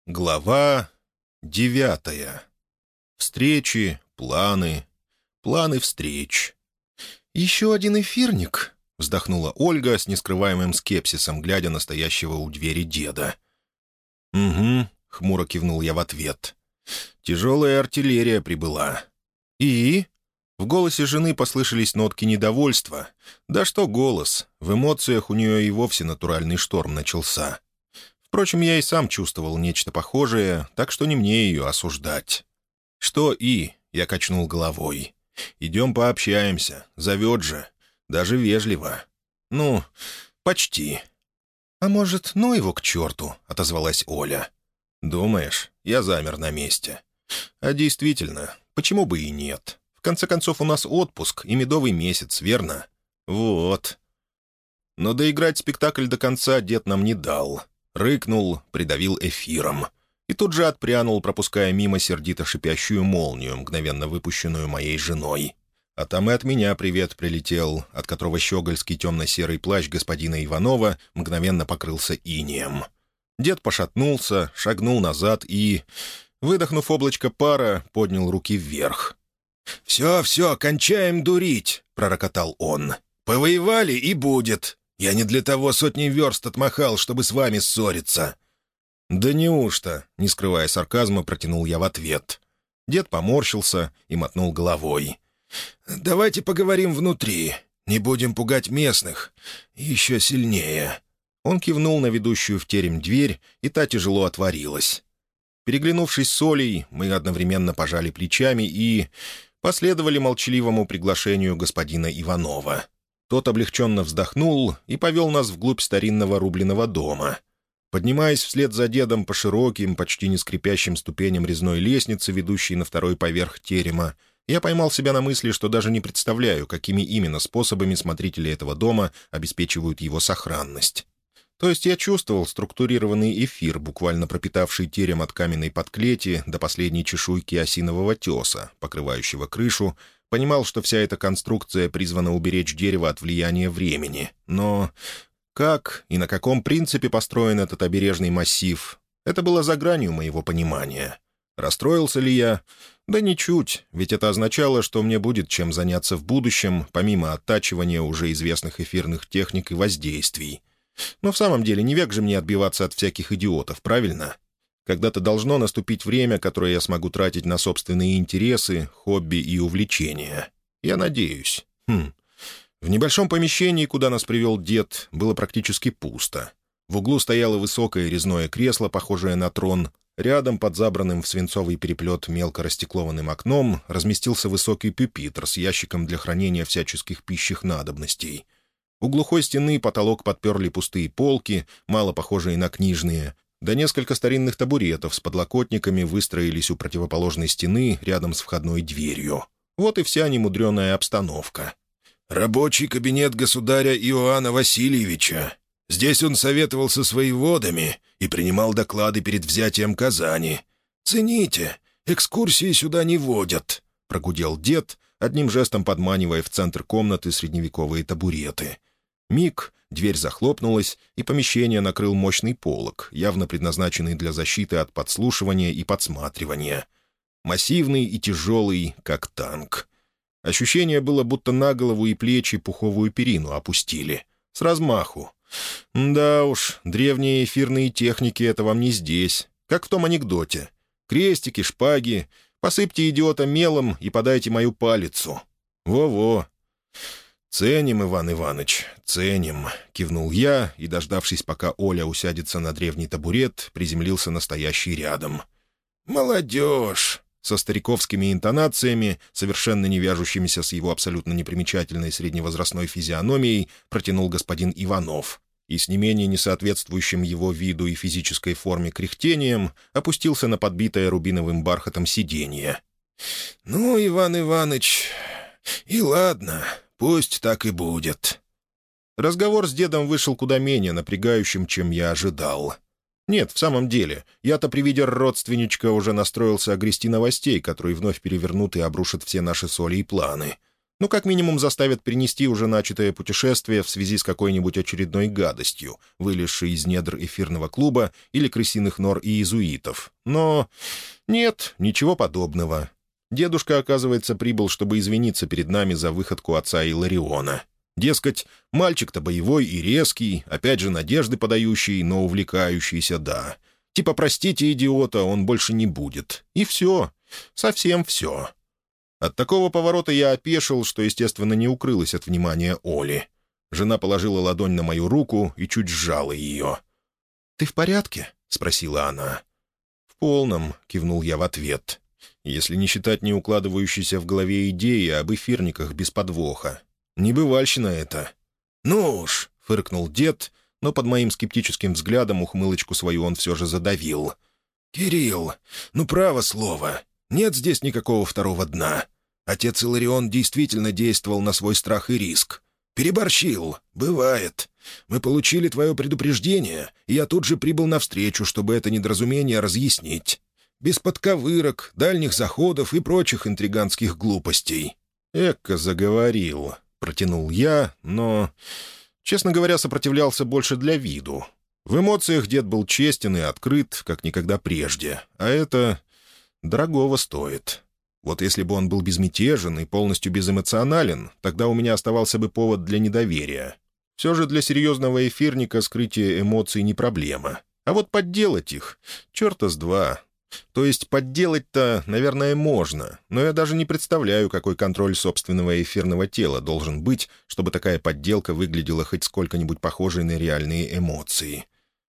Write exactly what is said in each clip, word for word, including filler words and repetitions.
Глава девятая. Встречи, планы, планы встреч. «Еще один эфирник», — вздохнула Ольга с нескрываемым скепсисом, глядя на стоящего у двери деда. «Угу», — хмуро кивнул я в ответ. «Тяжелая артиллерия прибыла». «И?» В голосе жены послышались нотки недовольства. Да что голос, в эмоциях у нее и вовсе натуральный шторм начался. Впрочем, я и сам чувствовал нечто похожее, так что не мне ее осуждать. «Что и?» — я качнул головой. «Идем пообщаемся. Зовет же. Даже вежливо. Ну, почти». «А может, ну его к черту?» — отозвалась Оля. «Думаешь?» — я замер на месте. «А действительно, почему бы и нет? В конце концов, у нас отпуск и медовый месяц, верно? Вот». Но доиграть спектакль до конца дед нам не дал. Рыкнул, придавил эфиром. И тут же отпрянул, пропуская мимо сердито шипящую молнию, мгновенно выпущенную моей женой. А там и от меня привет прилетел, от которого щегольский темно-серый плащ господина Иванова мгновенно покрылся инеем. Дед пошатнулся, шагнул назад и, выдохнув облачко пара, поднял руки вверх. «Все, все, кончаем дурить!» — пророкотал он. «Повоевали и будет. Я не для того сотни верст отмахал, чтобы с вами ссориться». «Да неужто?» — не скрывая сарказма, протянул я в ответ. Дед поморщился и мотнул головой. «Давайте поговорим внутри. Не будем пугать местных. Еще сильнее». Он кивнул на ведущую в терем дверь, и та тяжело отворилась. Переглянувшись с Олей, мы одновременно пожали плечами и последовали молчаливому приглашению господина Иванова. Тот облегченно вздохнул и повел нас вглубь старинного рубленого дома. Поднимаясь вслед за дедом по широким, почти не скрипящим ступеням резной лестницы, ведущей на второй поверх терема, я поймал себя на мысли, что даже не представляю, какими именно способами смотрители этого дома обеспечивают его сохранность. То есть я чувствовал структурированный эфир, буквально пропитавший терем от каменной подклети до последней чешуйки осинового теса, покрывающего крышу, понимал, что вся эта конструкция призвана уберечь дерево от влияния времени. Но как и на каком принципе построен этот обережный массив, это было за гранью моего понимания. Расстроился ли я? Да ничуть, ведь это означало, что мне будет чем заняться в будущем, помимо оттачивания уже известных эфирных техник и воздействий. Но в самом деле не век же мне отбиваться от всяких идиотов, правильно? Когда-то должно наступить время, которое я смогу тратить на собственные интересы, хобби и увлечения. Я надеюсь. Хм. В небольшом помещении, куда нас привел дед, было практически пусто. В углу стояло высокое резное кресло, похожее на трон. Рядом, под забранным в свинцовый переплет мелко растеклованным окном, разместился высокий пюпитр с ящиком для хранения всяческих пищих надобностей. У глухой стены потолок подперли пустые полки, мало похожие на книжные, да несколько старинных табуретов с подлокотниками выстроились у противоположной стены рядом с входной дверью. Вот и вся немудреная обстановка. «Рабочий кабинет государя Иоанна Васильевича. Здесь он советовался с воеводами и принимал доклады перед взятием Казани. Цените, экскурсии сюда не водят», — прогудел дед, одним жестом подманивая в центр комнаты средневековые табуреты. Миг, дверь захлопнулась, и помещение накрыл мощный полог, явно предназначенный для защиты от подслушивания и подсматривания. Массивный и тяжелый, как танк. Ощущение было, будто на голову и плечи пуховую перину опустили. С размаху. Да уж, древние эфирные техники — это вам не здесь. Как в том анекдоте. Крестики, шпаги. Посыпьте идиота мелом и подайте мою палицу. Во-во. «Ценим, Иван Иваныч, ценим», — кивнул я и, дождавшись, пока Оля усядется на древний табурет, приземлился настоящий рядом. «Молодежь!» — со стариковскими интонациями, совершенно не вяжущимися с его абсолютно непримечательной средневозрастной физиономией, протянул господин Иванов и с не менее несоответствующим его виду и физической форме кряхтением опустился на подбитое рубиновым бархатом сиденье. «Ну, Иван Иваныч, и ладно, пусть так и будет». Разговор с дедом вышел куда менее напрягающим, чем я ожидал. Нет, в самом деле, я-то при виде родственничка уже настроился огрести новостей, которые вновь перевернут и обрушат все наши соли и планы. Ну, как минимум, заставят перенести уже начатое путешествие в связи с какой-нибудь очередной гадостью, вылезшей из недр эфирного клуба или крысиных нор и иезуитов. Но нет, ничего подобного. Дедушка, оказывается, прибыл, чтобы извиниться перед нами за выходку отца Илариона. Дескать, мальчик-то боевой и резкий, опять же надежды подающий, но увлекающийся, да. Типа, простите, идиота, он больше не будет. И все. Совсем все. От такого поворота я опешил, что, естественно, не укрылось от внимания Оли. Жена положила ладонь на мою руку и чуть сжала ее. «Ты в порядке?» — спросила она. «В полном», — кивнул я в ответ. «Если не считать не укладывающейся в голове идеи об эфирниках без подвоха. Небывальщина это». «Ну уж», — фыркнул дед, но под моим скептическим взглядом ухмылочку свою он все же задавил. «Кирилл, ну право слово, нет здесь никакого второго дна. Отец Иларион действительно действовал на свой страх и риск. Переборщил. Бывает. Мы получили твое предупреждение, и я тут же прибыл навстречу, чтобы это недоразумение разъяснить. Без подковырок, дальних заходов и прочих интриганских глупостей». «Эка заговорил», — протянул я, но, честно говоря, сопротивлялся больше для виду. В эмоциях дед был честен и открыт, как никогда прежде, а это дорогого стоит. Вот если бы он был безмятежен и полностью безэмоционален, тогда у меня оставался бы повод для недоверия. Все же для серьезного эфирника скрытие эмоций не проблема. А вот подделать их — черта с два. То есть подделать-то, наверное, можно, но я даже не представляю, какой контроль собственного эфирного тела должен быть, чтобы такая подделка выглядела хоть сколько-нибудь похожей на реальные эмоции.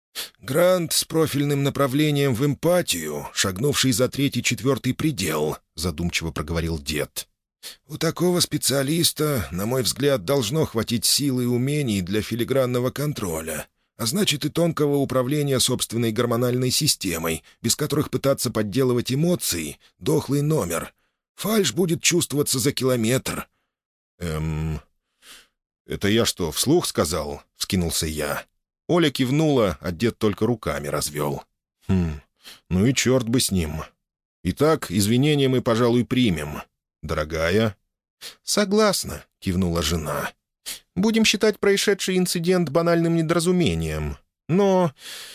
«Грант с профильным направлением в эмпатию, шагнувший за третий-четвертый предел», — задумчиво проговорил дед. «У такого специалиста, на мой взгляд, должно хватить сил и умений для филигранного контроля, а значит и тонкого управления собственной гормональной системой, без которых пытаться подделывать эмоции — дохлый номер. Фальшь будет чувствоваться за километр». «Эм... Это я что, вслух сказал?» — вскинулся я. Оля кивнула, а дед только руками развел. «Хм, ну и черт бы с ним. Итак, извинения мы, пожалуй, примем. Дорогая?» «Согласна», — кивнула жена. «Будем считать происшедший инцидент банальным недоразумением. Но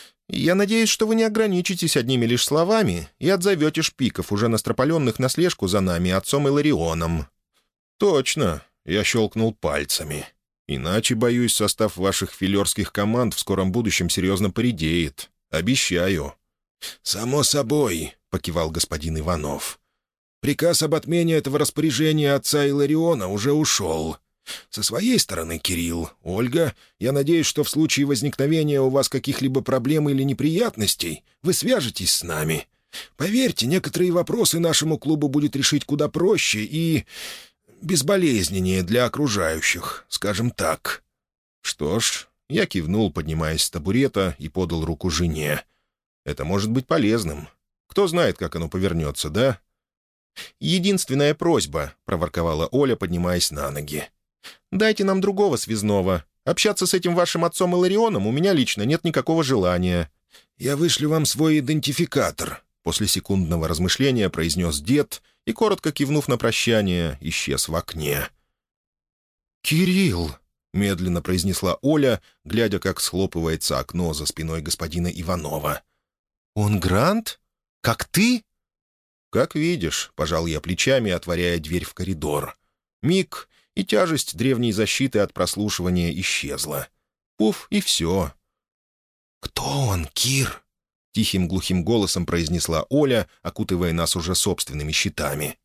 я надеюсь, что вы не ограничитесь одними лишь словами и отзовете шпиков, уже настропаленных на слежку за нами отцом Иларионом». «Точно», — я щелкнул пальцами. «Иначе, боюсь, состав ваших филерских команд в скором будущем серьезно поредеет. Обещаю». «Само собой», — покивал господин Иванов. «Приказ об отмене этого распоряжения отца Илариона уже ушел. Со своей стороны, Кирилл, Ольга, я надеюсь, что в случае возникновения у вас каких-либо проблем или неприятностей вы свяжетесь с нами. Поверьте, некоторые вопросы нашему клубу будет решить куда проще и безболезненнее для окружающих, скажем так». Что ж, я кивнул, поднимаясь с табурета, и подал руку жене. «Это может быть полезным. Кто знает, как оно повернется, да?» «Единственная просьба», — проворковала Оля, поднимаясь на ноги. «Дайте нам другого связного. Общаться с этим вашим отцом Иларионом у меня лично нет никакого желания». «Я вышлю вам свой идентификатор», — после секундного размышления произнес дед и, коротко кивнув на прощание, исчез в окне. «Кирилл», — медленно произнесла Оля, глядя, как схлопывается окно за спиной господина Иванова. «Он Грант? Как ты?» «Как видишь», — пожал я плечами, отворяя дверь в коридор. Миг, и тяжесть древней защиты от прослушивания исчезла. Пуф, и все. «Кто он, Кир?» — тихим глухим голосом произнесла Оля, окутывая нас уже собственными щитами.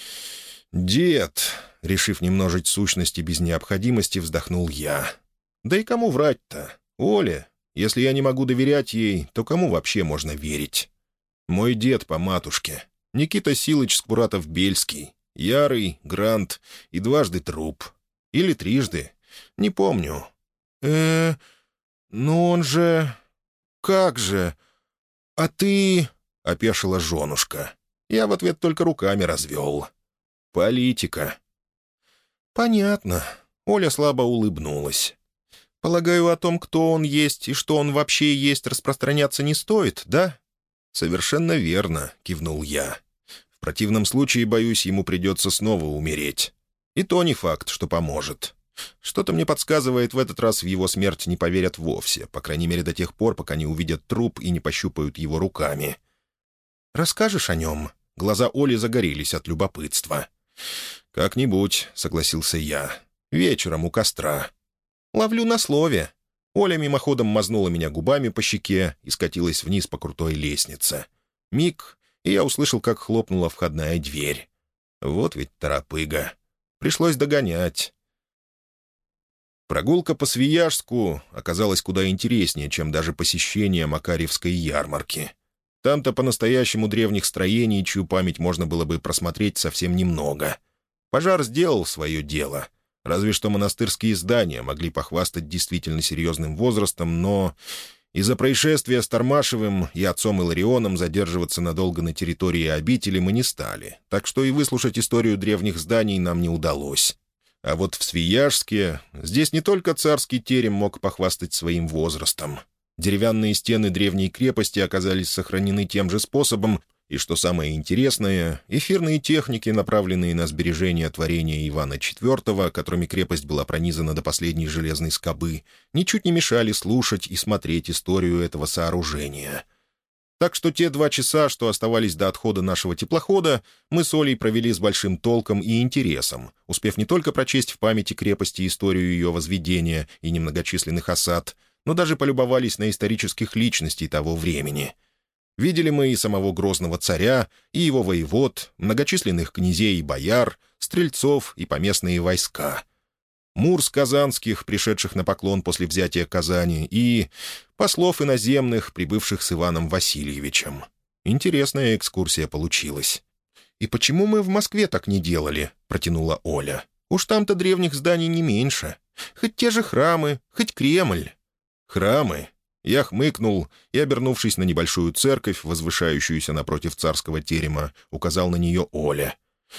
«Дед», — решив не множить сущности без необходимости, вздохнул я. «Да и кому врать-то? Оле. Если я не могу доверять ей, то кому вообще можно верить? Мой дед по матушке. Никита Силыч Скуратов-Бельский. Ярый, Грант и дважды труп. Или трижды. Не помню. э ну он же... Как же? А ты...» — опешила женушка. Я в ответ только руками развел. «Политика». «Понятно». Оля слабо улыбнулась. «Полагаю, о том, кто он есть и что он вообще есть, распространяться не стоит, да?» «Совершенно верно», — кивнул я. «В противном случае, боюсь, ему придется снова умереть. И то не факт, что поможет. Что-то мне подсказывает, в этот раз в его смерть не поверят вовсе, по крайней мере до тех пор, пока не увидят труп и не пощупают его руками. «Расскажешь о нем?» Глаза Оли загорелись от любопытства. «Как-нибудь», — согласился я. «Вечером у костра». «Ловлю на слове». Оля мимоходом мазнула меня губами по щеке и скатилась вниз по крутой лестнице. Миг, и я услышал, как хлопнула входная дверь. Вот ведь торопыга. Пришлось догонять. Прогулка по Свияжску оказалась куда интереснее, чем даже посещение Макарьевской ярмарки. Там-то по-настоящему древних строений, чью память можно было бы просмотреть совсем немного. Пожар сделал свое дело. Разве что монастырские здания могли похвастать действительно серьезным возрастом, но из-за происшествия с Тормашевым и отцом Иларионом задерживаться надолго на территории обители мы не стали, так что и выслушать историю древних зданий нам не удалось. А вот в Свияжске здесь не только царский терем мог похвастать своим возрастом. Деревянные стены древней крепости оказались сохранены тем же способом, и, что самое интересное, эфирные техники, направленные на сбережение творения Ивана четвёртого, которыми крепость была пронизана до последней железной скобы, ничуть не мешали слушать и смотреть историю этого сооружения. Так что те два часа, что оставались до отхода нашего теплохода, мы с Олей провели с большим толком и интересом, успев не только прочесть в памяти крепости историю ее возведения и немногочисленных осад, но даже полюбовались на исторических личностей того времени. Видели мы и самого грозного царя, и его воевод, многочисленных князей и бояр, стрельцов и поместные войска. Мурс казанских, пришедших на поклон после взятия Казани, и послов иноземных, прибывших с Иваном Васильевичем. Интересная экскурсия получилась. «И почему мы в Москве так не делали?» — протянула Оля. «Уж там-то древних зданий не меньше. Хоть те же храмы, хоть Кремль». «Храмы?» Я хмыкнул и, обернувшись на небольшую церковь, возвышающуюся напротив царского терема, указал на нее Оля.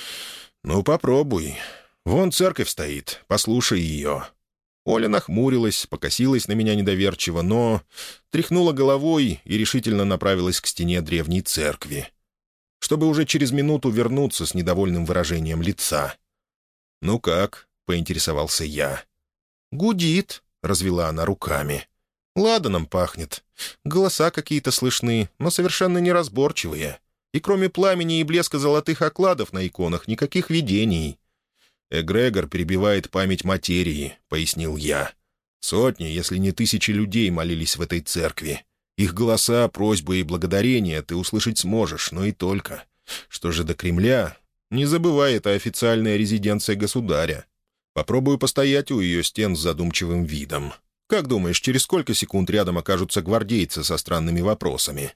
«Ну, попробуй. Вон церковь стоит, послушай ее». Оля нахмурилась, покосилась на меня недоверчиво, но тряхнула головой и решительно направилась к стене древней церкви, чтобы уже через минуту вернуться с недовольным выражением лица. «Ну как?» — поинтересовался я. «Гудит», — развела она руками. «Ладаном пахнет. Голоса какие-то слышны, но совершенно неразборчивые. И кроме пламени и блеска золотых окладов на иконах никаких видений». «Эгрегор перебивает память материи», — пояснил я. «Сотни, если не тысячи людей молились в этой церкви. Их голоса, просьбы и благодарения ты услышать сможешь, но и только. Что же до Кремля? Не забывай, это официальная резиденция государя. Попробую постоять у ее стен с задумчивым видом. Как думаешь, через сколько секунд рядом окажутся гвардейцы со странными вопросами?»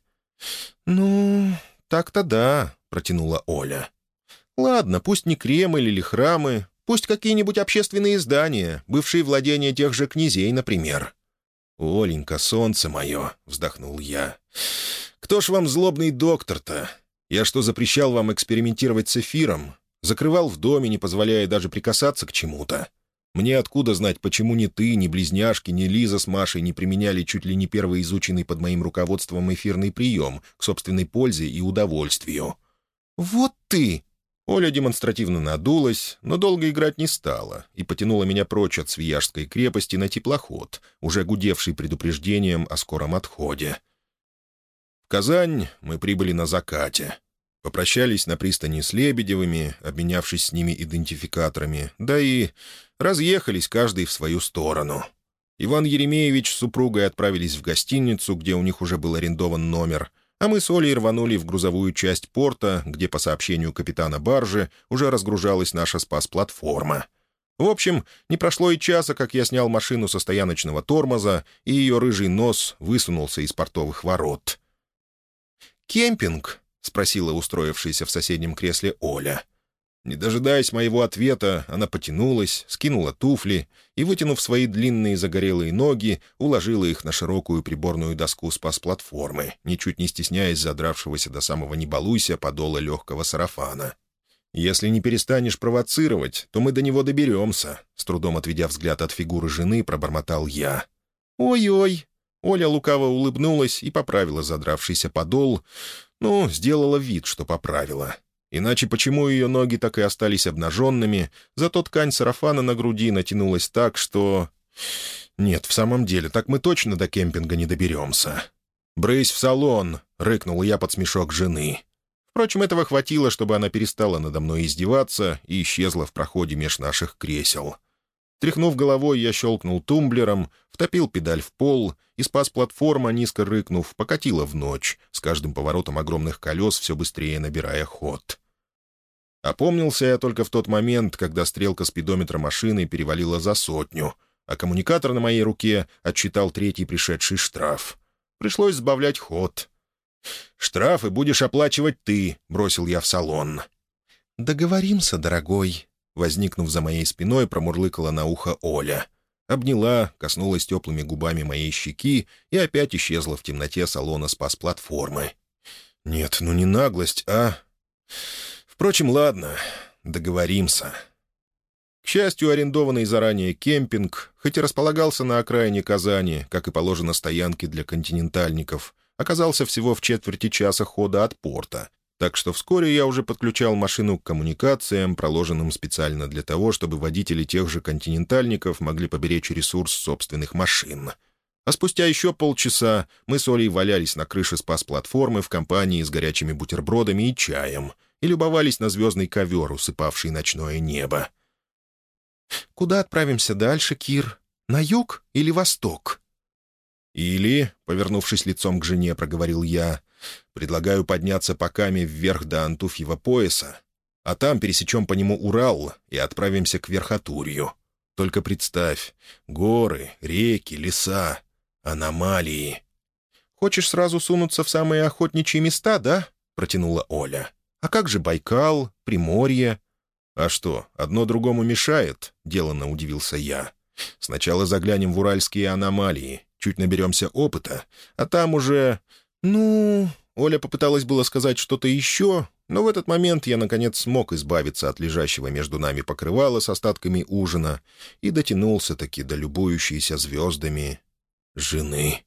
«Ну, так-то да», — протянула Оля. «Ладно, пусть не Кремль или храмы, пусть какие-нибудь общественные здания, бывшие владения тех же князей, например». «Оленька, солнце мое», — вздохнул я. «Кто ж вам злобный доктор-то? Я что, запрещал вам экспериментировать с эфиром? Закрывал в доме, не позволяя даже прикасаться к чему-то? Мне откуда знать, почему ни ты, ни близняшки, ни Лиза с Машей не применяли чуть ли не первый изученный под моим руководством эфирный прием к собственной пользе и удовольствию?» «Вот ты!» Оля демонстративно надулась, но долго играть не стала и потянула меня прочь от Свияжской крепости на теплоход, уже гудевший предупреждением о скором отходе. В Казань мы прибыли на закате. Попрощались на пристани с Лебедевыми, обменявшись с ними идентификаторами, да и разъехались каждый в свою сторону. Иван Еремеевич с супругой отправились в гостиницу, где у них уже был арендован номер, а мы с Олей рванули в грузовую часть порта, где, по сообщению капитана баржи, уже разгружалась наша спас-платформа. В общем, не прошло и часа, как я снял машину со стояночного тормоза, и ее рыжий нос высунулся из портовых ворот. «Кемпинг?» — спросила устроившаяся в соседнем кресле Оля. Не дожидаясь моего ответа, она потянулась, скинула туфли и, вытянув свои длинные загорелые ноги, уложила их на широкую приборную доску спас-платформы, ничуть не стесняясь задравшегося до самого «не балуйся» подола легкого сарафана. «Если не перестанешь провоцировать, то мы до него доберемся», — с трудом отведя взгляд от фигуры жены, пробормотал я. «Ой-ой!» Оля лукаво улыбнулась и поправила задравшийся подол, ну, сделала вид, что поправила. Иначе почему ее ноги так и остались обнаженными, зато ткань сарафана на груди натянулась так, что... Нет, в самом деле, так мы точно до кемпинга не доберемся. «Брысь в салон!» — рыкнул я под смешок жены. Впрочем, этого хватило, чтобы она перестала надо мной издеваться и исчезла в проходе меж наших кресел. Тряхнув головой, я щелкнул тумблером, втопил педаль в пол, и спас-платформа, низко рыкнув, покатила в ночь, с каждым поворотом огромных колес все быстрее набирая ход. Опомнился я только в тот момент, когда стрелка спидометра машины перевалила за сотню, а коммуникатор на моей руке отсчитал третий пришедший штраф. Пришлось сбавлять ход. «Штрафы будешь оплачивать ты», — бросил я в салон. «Договоримся, дорогой», — возникнув за моей спиной, промурлыкала на ухо Оля. Обняла, коснулась теплыми губами моей щеки и опять исчезла в темноте салона спас-платформы. «Нет, ну не наглость, а...» «Впрочем, ладно, договоримся». К счастью, арендованный заранее кемпинг, хоть и располагался на окраине Казани, как и положено стоянке для континентальников, оказался всего в четверти часа хода от порта, так что вскоре я уже подключал машину к коммуникациям, проложенным специально для того, чтобы водители тех же континентальников могли поберечь ресурс собственных машин. А спустя еще полчаса мы с Олей валялись на крыше спас-платформы в компании с горячими бутербродами и чаем и любовались на звездный ковер, усыпавший ночное небо. «Куда отправимся дальше, Кир? На юг или восток?» «Или, — повернувшись лицом к жене, проговорил я, — предлагаю подняться по Каме вверх до Антуфьева пояса, а там пересечем по нему Урал и отправимся к Верхотурью. Только представь, горы, реки, леса, аномалии». «Хочешь сразу сунуться в самые охотничьи места, да?» — протянула Оля. «А как же Байкал, Приморье?» «А что, одно другому мешает?» — деланно удивился я. «Сначала заглянем в уральские аномалии, чуть наберемся опыта, а там уже...» «Ну...» — Оля попыталась было сказать что-то еще, но в этот момент я, наконец, смог избавиться от лежащего между нами покрывала с остатками ужина и дотянулся-таки до любующейся звездами жены.